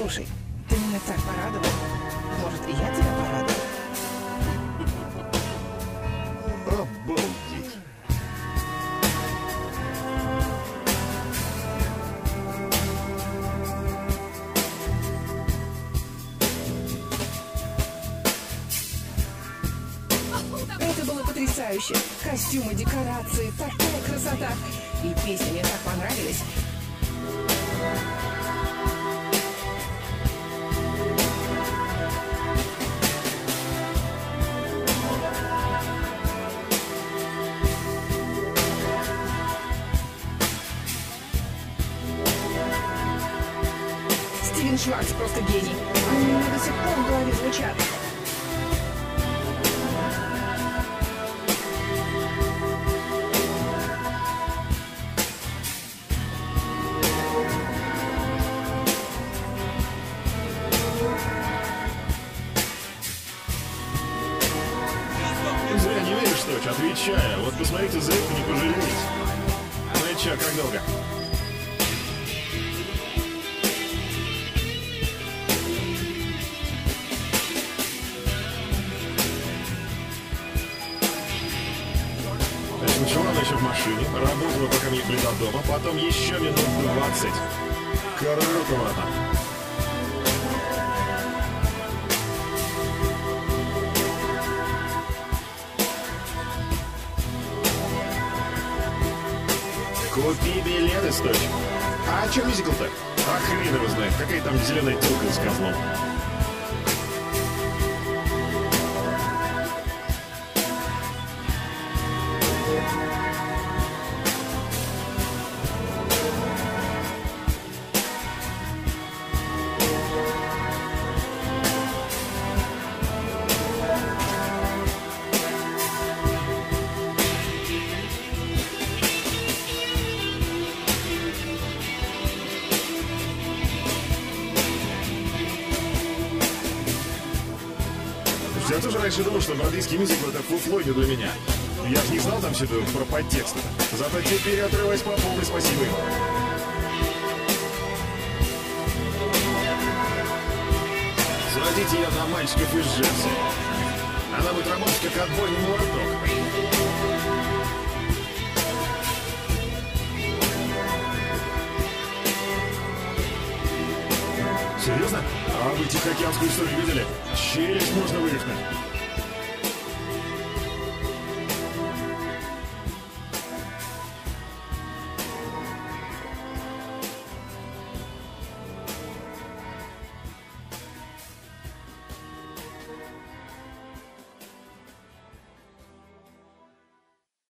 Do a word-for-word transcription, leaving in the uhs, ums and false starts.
Слушай, ты меня так порадовал. Может, и я тебя порадую? Обалдеть. Это было потрясающе. Костюмы, декорации, такая красота. И песни мне так понравились. Стивен Шварц просто гений. Они у меня до сих пор в голове звучат. Зря не веришь, что ли? Отвечаю. Вот посмотрите, за это не пожалеете. Ну и чё, как долго? Значит, ночевала она еще в машине, работала, пока не придал дома, потом еще минут двадцать. Круто, ладно. Купи билеты, стойчик. А чё мюзикл-то? А хрен его знает, какая там зеленая тёлка с козлом. Я тоже раньше думал, что бродвейский мюзикл — это фуфло не для меня. Я же не знал там все это про подтексты. Зато теперь отрываюсь по полной, спасибо им. Сводите ее на мальчиков из Джерси. Она будет работать как отбойный молоток. Серьезно? А вы Тихоокеанскую историю видели? Челюсть можно вывихнуть.